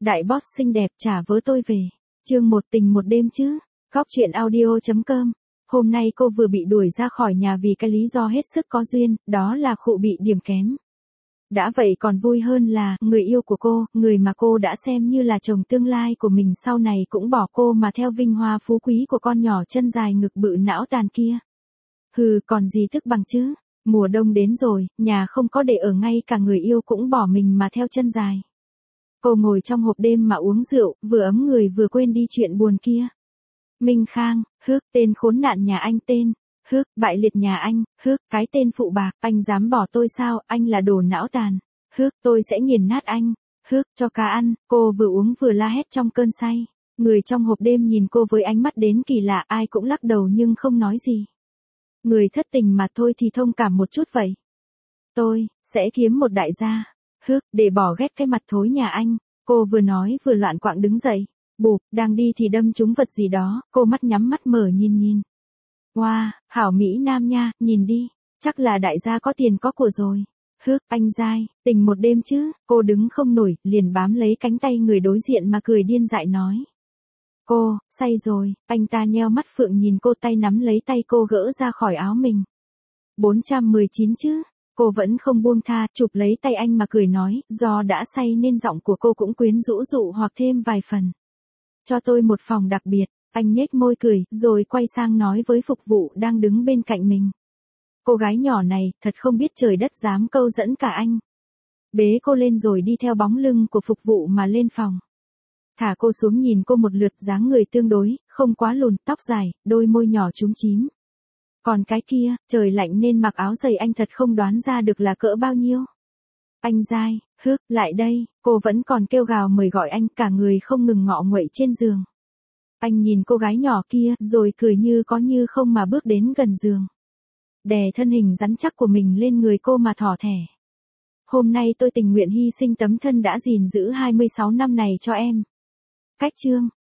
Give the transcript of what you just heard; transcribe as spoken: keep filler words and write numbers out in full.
Đại boss xinh đẹp trả vớ tôi về. Chương một tình một đêm chứ. Góc chuyện audio chấm com. Hôm nay cô vừa bị đuổi ra khỏi nhà vì cái lý do hết sức có duyên, đó là khụ bị điểm kém. Đã vậy còn vui hơn là, người yêu của cô, người mà cô đã xem như là chồng tương lai của mình sau này cũng bỏ cô mà theo vinh hoa phú quý của con nhỏ chân dài ngực bự não tàn kia. Hừ, còn gì tức bằng chứ. Mùa đông đến rồi, nhà không có để ở ngay cả người yêu cũng bỏ mình mà theo chân dài. Cô ngồi trong hộp đêm mà uống rượu, vừa ấm người vừa quên đi chuyện buồn kia. Minh Khang, hước, tên khốn nạn nhà anh tên. Hước, bại liệt nhà anh, hước, cái tên phụ bạc, anh dám bỏ tôi sao, anh là đồ não tàn. Hước, tôi sẽ nghiền nát anh. Hước, cho cá ăn, cô vừa uống vừa la hét trong cơn say. Người trong hộp đêm nhìn cô với ánh mắt đến kỳ lạ, ai cũng lắc đầu nhưng không nói gì. Người thất tình mà thôi thì thông cảm một chút vậy. Tôi, sẽ kiếm một đại gia. Hước, để bỏ ghét cái mặt thối nhà anh. Cô vừa nói vừa loạn quạng đứng dậy. Bụp, đang đi thì đâm trúng vật gì đó, cô mắt nhắm mắt mở nhìn nhìn. Wow, hảo Mỹ Nam nha, nhìn đi, chắc là đại gia có tiền có của rồi. Hước, anh dai, tình một đêm chứ, cô đứng không nổi, liền bám lấy cánh tay người đối diện mà cười điên dại nói. Cô, say rồi, anh ta nheo mắt phượng nhìn cô, tay nắm lấy tay cô gỡ ra khỏi áo mình. bốn trăm mười chín chứ, cô vẫn không buông tha, chụp lấy tay anh mà cười nói, do đã say nên giọng của cô cũng quyến rũ dụ hoặc thêm vài phần. Cho tôi một phòng đặc biệt, anh nhếch môi cười, rồi quay sang nói với phục vụ đang đứng bên cạnh mình. Cô gái nhỏ này, thật không biết trời đất dám câu dẫn cả anh. Bế cô lên rồi đi theo bóng lưng của phục vụ mà lên phòng. Thả cô xuống nhìn cô một lượt, dáng người tương đối, không quá lùn, tóc dài, đôi môi nhỏ chúm chím. Còn cái kia, trời lạnh nên mặc áo dày, anh thật không đoán ra được là cỡ bao nhiêu. Anh dai, hước, lại đây, cô vẫn còn kêu gào mời gọi anh, cả người không ngừng ngọ nguậy trên giường. Anh nhìn cô gái nhỏ kia, rồi cười như có như không mà bước đến gần giường. Đè thân hình rắn chắc của mình lên người cô mà thỏ thẻ. Hôm nay tôi tình nguyện hy sinh tấm thân đã gìn giữ hai mươi sáu năm này cho em. Cách chương.